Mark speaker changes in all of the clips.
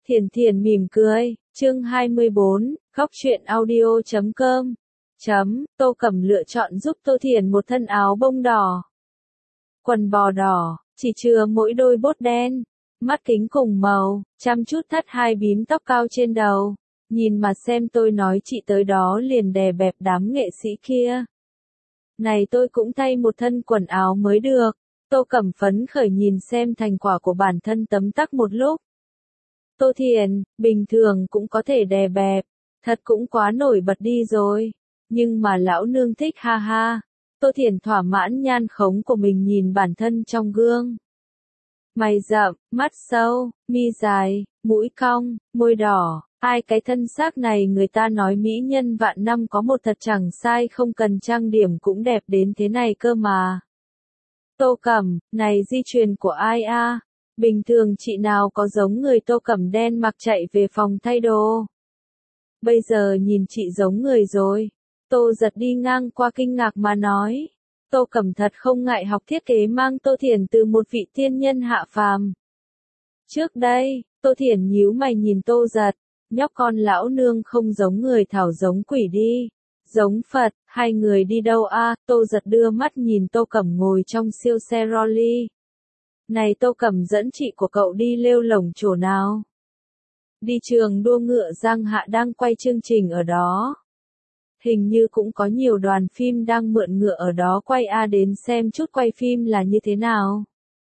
Speaker 1: Thiền Thiền mỉm cười, chương 24, góc truyện audio.com. Tô Cẩm lựa chọn giúp Tô Thiền một thân áo bông đỏ, quần bò đỏ, chỉ chừa mỗi đôi bốt đen, mắt kính cùng màu, chăm chút thắt hai bím tóc cao trên đầu. Nhìn mà xem, tôi nói chị tới đó liền đè bẹp đám nghệ sĩ kia. Này tôi cũng thay một thân quần áo mới được. Tô Cẩm phấn khởi nhìn xem thành quả của bản thân tấm tắc một lúc. Tô Thiền, bình thường cũng có thể đè bẹp, thật cũng quá nổi bật đi rồi. Nhưng mà lão nương thích ha ha. Tô Thiền thỏa mãn nhan khống của mình nhìn bản thân trong gương. Mày rậm, mắt sâu, mi dài, mũi cong, môi đỏ. Ai cái thân xác này người ta nói mỹ nhân vạn năm có một thật chẳng sai, không cần trang điểm cũng đẹp đến thế này cơ mà. Tô Cẩm, này di truyền của ai a? Bình thường chị nào có giống người Tô Cẩm đen mặc chạy về phòng thay đồ. Bây giờ nhìn chị giống người rồi. Tô Giật đi ngang qua kinh ngạc mà nói. Tô Cẩm thật không ngại học thiết kế mang Tô Thiền từ một vị tiên nhân hạ phàm. Trước đây, Tô Thiền nhíu mày nhìn Tô Giật. Nhóc con lão nương không giống người thảo giống quỷ đi. Giống Phật, hai người đi đâu a? Tô Giật đưa mắt nhìn Tô Cẩm ngồi trong siêu xe Rolly. Này Tô Cẩm dẫn chị của cậu đi lêu lổng chỗ nào? Đi trường đua ngựa Giang Hạ đang quay chương trình ở đó. Hình như cũng có nhiều đoàn phim đang mượn ngựa ở đó quay đến xem chút quay phim là như thế nào.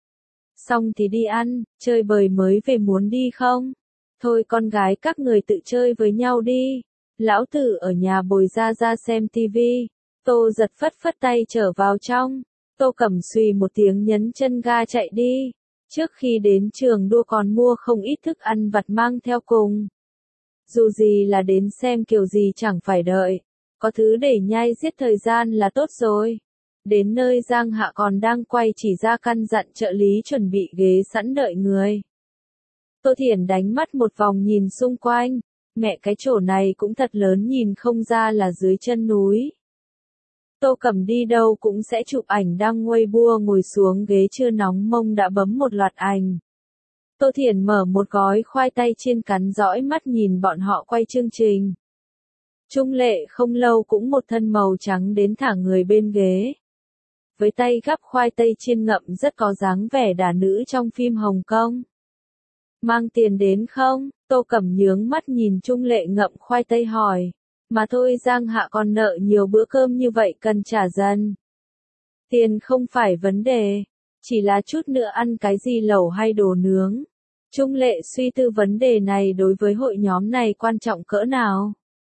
Speaker 1: Xong thì đi ăn, chơi bời mới về, muốn đi không? Thôi con gái các người tự chơi với nhau đi. Lão tử ở nhà bồi ra xem tivi. Tô Giật phất phất tay trở vào trong. Tô Cẩm xùy một tiếng nhấn chân ga chạy đi. Trước khi đến trường đua còn mua không ít thức ăn vặt mang theo cùng. Dù gì là đến xem kiểu gì chẳng phải đợi. Có thứ để nhai giết thời gian là tốt rồi. Đến nơi Giang Hạ còn đang quay chỉ ra căn dặn trợ lý chuẩn bị ghế sẵn đợi người. Tô Thiền đánh mắt một vòng nhìn xung quanh. Mẹ cái chỗ này cũng thật lớn, nhìn không ra là dưới chân núi. Tô Cẩm đi đâu cũng sẽ chụp ảnh đăng Weibo, ngồi xuống ghế chưa nóng mông đã bấm một loạt ảnh. Tô Thiền mở một gói khoai tây chiên cắn dõi mắt nhìn bọn họ quay chương trình. Trung Lệ không lâu cũng một thân màu trắng đến thả người bên ghế. Với tay gắp khoai tây chiên ngậm rất có dáng vẻ đả nữ trong phim Hồng Kông. Mang tiền đến không? Tô Cẩm nhướng mắt nhìn Trung Lệ ngậm khoai tây hỏi. Mà thôi, Giang Hạ còn nợ nhiều bữa cơm như vậy cần trả dần. Tiền không phải vấn đề. Chỉ là chút nữa ăn cái gì lẩu hay đồ nướng. Trung Lệ suy tư vấn đề này đối với hội nhóm này quan trọng cỡ nào.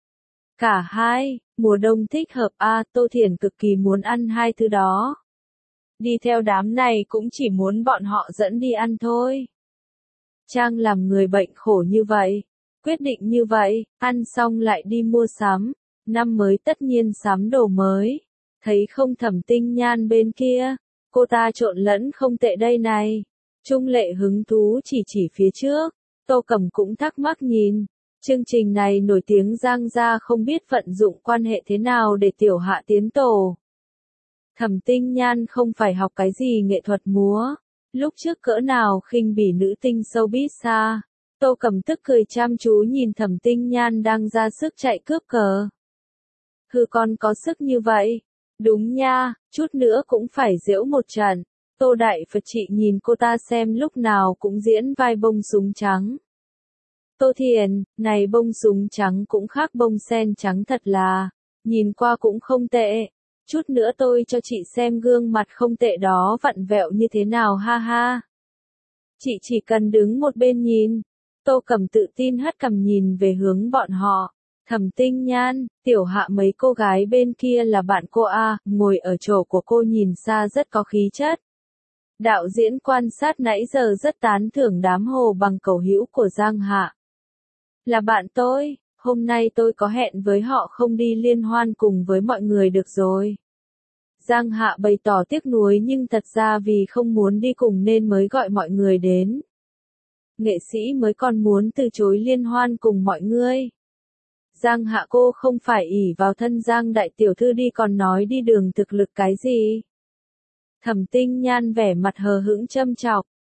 Speaker 1: Cả hai, mùa đông thích hợp Tô Thiền cực kỳ muốn ăn hai thứ đó. Đi theo đám này cũng chỉ muốn bọn họ dẫn đi ăn thôi. Trang làm người bệnh khổ như vậy. Quyết định như vậy, ăn xong lại đi mua sắm. Năm mới tất nhiên sắm đồ mới. Thấy không Thẩm Tinh Nhan bên kia. Cô ta trộn lẫn không tệ đây này. Trung Lệ hứng thú chỉ phía trước. Tô Cẩm cũng thắc mắc nhìn. Chương trình này nổi tiếng Giang gia không biết vận dụng quan hệ thế nào để tiểu hạ tiến tổ. Thẩm Tinh Nhan không phải học cái gì nghệ thuật múa. Lúc trước cỡ nào khinh bỉ nữ tinh showbiz xa. Tô Cẩm tức cười chăm chú nhìn Thẩm Tinh Nhan đang ra sức chạy cướp cờ. Hừ, con có sức như vậy. Đúng nha, chút nữa cũng phải giễu một trận. Tô Đại Phật chị nhìn cô ta xem lúc nào cũng diễn vai bông súng trắng. Tô Thiền, này bông súng trắng cũng khác bông sen trắng thật là. Nhìn qua cũng không tệ. Chút nữa tôi cho chị xem gương mặt không tệ đó vặn vẹo như thế nào ha ha. Chị chỉ cần đứng một bên nhìn. Tô Cẩm tự tin hất cằm nhìn về hướng bọn họ. Thẩm Tinh Nhan, tiểu hạ mấy cô gái bên kia là bạn cô ngồi ở chỗ của cô nhìn xa rất có khí chất. Đạo diễn quan sát nãy giờ rất tán thưởng đám hồ bằng cầu hữu của Giang Hạ. Là bạn tôi, hôm nay tôi có hẹn với họ không đi liên hoan cùng với mọi người được rồi. Giang Hạ bày tỏ tiếc nuối nhưng thật ra vì không muốn đi cùng nên mới gọi mọi người đến. Nghệ sĩ mới còn muốn từ chối liên hoan cùng mọi người. Giang Hạ cô không phải ỷ vào thân Giang đại tiểu thư đi còn nói đi đường thực lực cái gì. Thẩm Tinh Nhan vẻ mặt hờ hững châm chọc.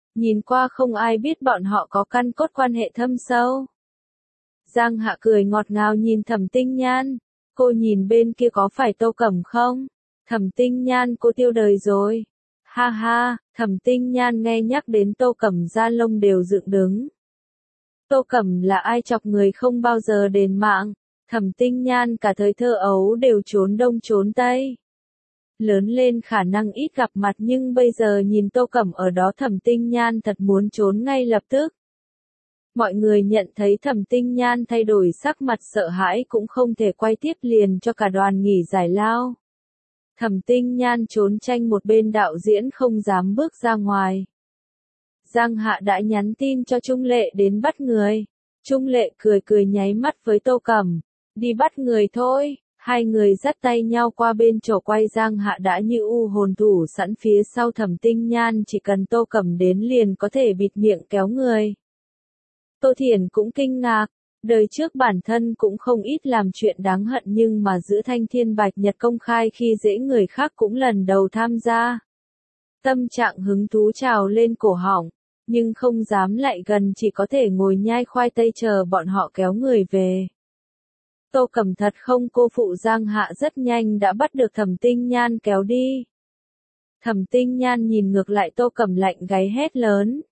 Speaker 1: Nhìn qua không ai biết bọn họ có căn cốt quan hệ thâm sâu. Giang Hạ cười ngọt ngào nhìn Thẩm Tinh Nhan. Cô nhìn bên kia có phải Tô Cẩm không? Thẩm Tinh Nhan cô tiêu đời rồi. Ha ha, Thẩm Tinh Nhan nghe nhắc đến Tô Cẩm da lông đều dựng đứng. Tô Cẩm là ai chọc người không bao giờ đền mạng. Thẩm Tinh Nhan cả thời thơ ấu đều trốn đông trốn tây. Lớn lên khả năng ít gặp mặt nhưng bây giờ nhìn Tô Cẩm ở đó Thẩm Tinh Nhan thật muốn trốn ngay lập tức. Mọi người nhận thấy Thẩm Tinh Nhan thay đổi sắc mặt sợ hãi cũng không thể quay tiếp liền cho cả đoàn nghỉ giải lao. Thẩm Tinh Nhan trốn tranh một bên đạo diễn không dám bước ra ngoài. Giang Hạ đã nhắn tin cho Trung Lệ đến bắt người. Trung Lệ cười cười nháy mắt với Tô Cẩm. Đi bắt người thôi. Hai người dắt tay nhau qua bên chỗ quay Giang Hạ đã như u hồn thủ sẵn phía sau Thẩm Tinh Nhan chỉ cần Tô Cẩm đến liền có thể bịt miệng kéo người. Tô Thiển cũng kinh ngạc. Đời trước bản thân cũng không ít làm chuyện đáng hận nhưng mà giữa Thanh Thiên Bạch Nhật công khai khi dễ người khác cũng lần đầu tham gia. Tâm trạng hứng thú trào lên cổ họng, nhưng không dám lại gần chỉ có thể ngồi nhai khoai tây chờ bọn họ kéo người về. Tô Cẩm thật không cô phụ Giang Hạ rất nhanh đã bắt được Thẩm Tinh Nhan kéo đi. Thẩm Tinh Nhan nhìn ngược lại Tô Cẩm lạnh gáy hét lớn.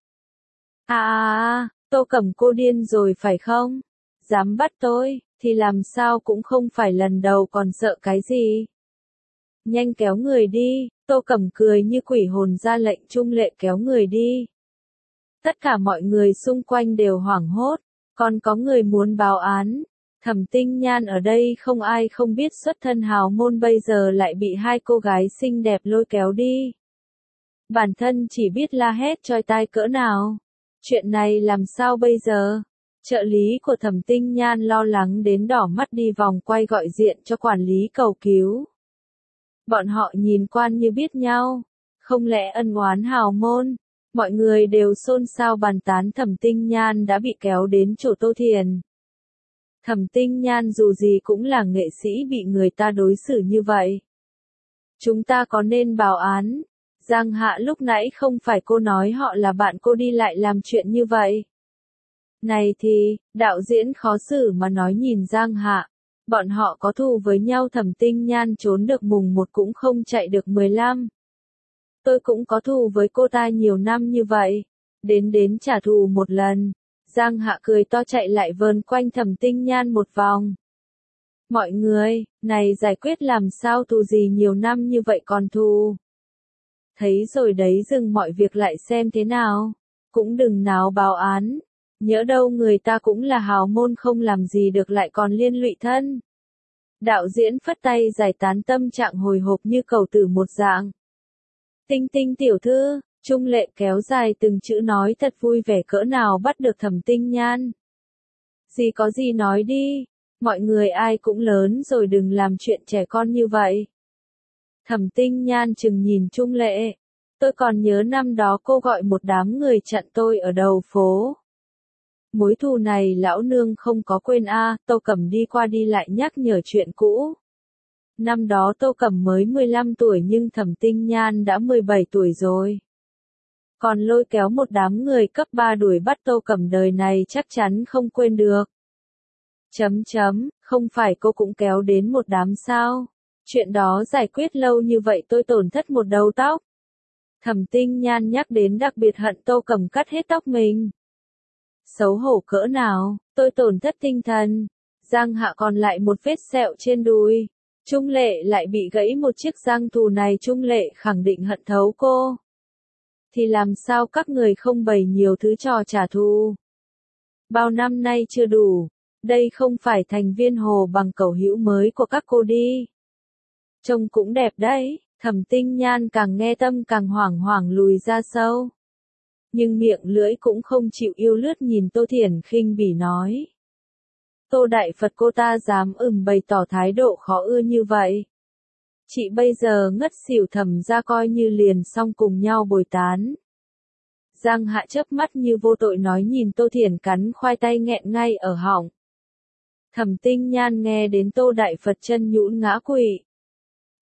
Speaker 1: Tô Cẩm cô điên rồi phải không? Dám bắt tôi, thì làm sao cũng không phải lần đầu còn sợ cái gì. Nhanh kéo người đi, Tô Cẩm cười như quỷ hồn ra lệnh Trung Lệ kéo người đi. Tất cả mọi người xung quanh đều hoảng hốt, còn có người muốn báo án. Thẩm Tinh Nhan ở đây không ai không biết xuất thân hào môn bây giờ lại bị hai cô gái xinh đẹp lôi kéo đi. Bản thân chỉ biết la hét choi tai cỡ nào. Chuyện này làm sao bây giờ? Trợ lý của Thẩm Tinh Nhan lo lắng đến đỏ mắt đi vòng quay gọi diện cho quản lý cầu cứu. Bọn họ nhìn quan như biết nhau, không lẽ ân oán hào môn? Mọi người đều xôn xao bàn tán Thẩm Tinh Nhan đã bị kéo đến chỗ Tô Thiền. Thẩm Tinh Nhan dù gì cũng là nghệ sĩ bị người ta đối xử như vậy. Chúng ta có nên báo án? Giang Hạ lúc nãy không phải cô nói họ là bạn cô đi lại làm chuyện như vậy. Này thì, đạo diễn khó xử mà nói nhìn Giang Hạ. Bọn họ có thù với nhau Thẩm Tinh Nhan trốn được mùng 1 cũng không chạy được 15. Tôi cũng có thù với cô ta nhiều năm như vậy. Đến trả thù một lần. Giang Hạ cười to chạy lại vờn quanh Thẩm Tinh Nhan một vòng. Mọi người, này giải quyết làm sao thù gì nhiều năm như vậy còn thù. Thấy rồi đấy dừng mọi việc lại xem thế nào. Cũng đừng náo báo án. Nhỡ đâu người ta cũng là hào môn không làm gì được lại còn liên lụy thân. Đạo diễn phất tay giải tán tâm trạng hồi hộp như cầu tử một dạng. Tinh Tinh tiểu thư, Trung Lệ kéo dài từng chữ nói thật vui vẻ cỡ nào bắt được Thẩm Tinh Nhan. Gì có gì nói đi, mọi người ai cũng lớn rồi đừng làm chuyện trẻ con như vậy. Thẩm Tinh Nhan chừng nhìn Trung Lệ. Tôi còn nhớ năm đó cô gọi một đám người chặn tôi ở đầu phố. Mối thù này lão nương không có quên Tô Cẩm đi qua đi lại nhắc nhở chuyện cũ. Năm đó Tô Cẩm mới 15 tuổi nhưng Thẩm Tinh Nhan đã 17 tuổi rồi. Còn lôi kéo một đám người cấp 3 đuổi bắt Tô Cẩm đời này chắc chắn không quên được. Không phải cô cũng kéo đến một đám sao? Chuyện đó giải quyết lâu như vậy tôi tổn thất một đầu tóc. Thẩm Tinh Nhan nhắc đến đặc biệt hận Tô Cẩm cắt hết tóc mình. Xấu hổ cỡ nào, tôi tổn thất tinh thần. Giang Hạ còn lại một vết sẹo trên đùi. Trung Lệ lại bị gãy một chiếc răng thù này Trung Lệ khẳng định hận thấu cô. Thì làm sao các người không bày nhiều thứ trò trả thù? Bao năm nay chưa đủ. Đây không phải thành viên Hồ Bằng Cẩu hữu mới của các cô đi. Trông cũng đẹp đấy, Thẩm Tinh Nhan càng nghe tâm càng hoảng hoảng lùi ra sâu. Nhưng miệng lưỡi cũng không chịu yêu lướt nhìn Tô Thiển khinh bỉ nói. Tô Đại Phật cô ta dám bày tỏ thái độ khó ưa như vậy. Chị bây giờ ngất xỉu Thẩm ra coi như liền xong cùng nhau bồi tán. Giang Hạ chớp mắt như vô tội nói nhìn Tô Thiển cắn khoai tây nghẹn ngay ở họng. Thẩm Tinh Nhan nghe đến Tô Đại Phật chân nhũn ngã quỵ.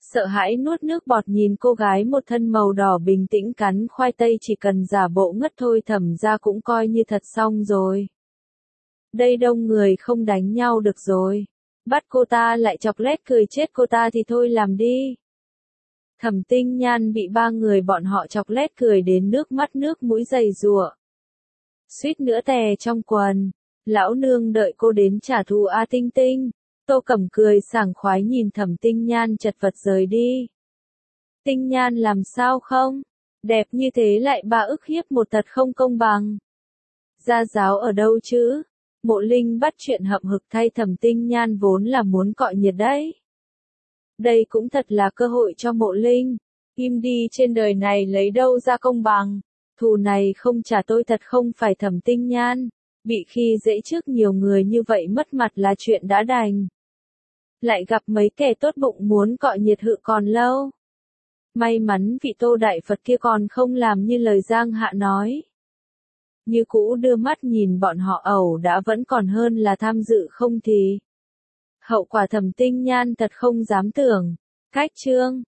Speaker 1: Sợ hãi nuốt nước bọt nhìn cô gái một thân màu đỏ bình tĩnh cắn khoai tây chỉ cần giả bộ ngất thôi Thẩm ra cũng coi như thật xong rồi. Đây đông người không đánh nhau được rồi. Bắt cô ta lại chọc lét cười chết cô ta thì thôi làm đi. Thẩm Tinh Nhan bị ba người bọn họ chọc lét cười đến nước mắt nước mũi giầy giụa. Suýt nữa tè trong quần. Lão nương đợi cô đến trả thù A Tinh Tinh. Tô Cẩm cười sảng khoái nhìn Thẩm Tinh Nhan chật vật rời đi. Tinh Nhan làm sao không? Đẹp như thế lại ba ức hiếp một thật không công bằng. Gia giáo ở đâu chứ? Mộ Linh bắt chuyện hậm hực thay Thẩm Tinh Nhan vốn là muốn cọ nhiệt đấy. Đây cũng thật là cơ hội cho Mộ Linh. Im đi trên đời này lấy đâu ra công bằng. Thù này không trả tôi thật không phải Thẩm Tinh Nhan. Bị khi dễ trước nhiều người như vậy mất mặt là chuyện đã đành. Lại gặp mấy kẻ tốt bụng muốn cọ nhiệt hự còn lâu. May mắn vị Tô Đại Phật kia còn không làm như lời Giang Hạ nói. Như cũ đưa mắt nhìn bọn họ ẩu đã vẫn còn hơn là tham dự không thì. Hậu quả Thẩm Tinh Nhan thật không dám tưởng. Cách chương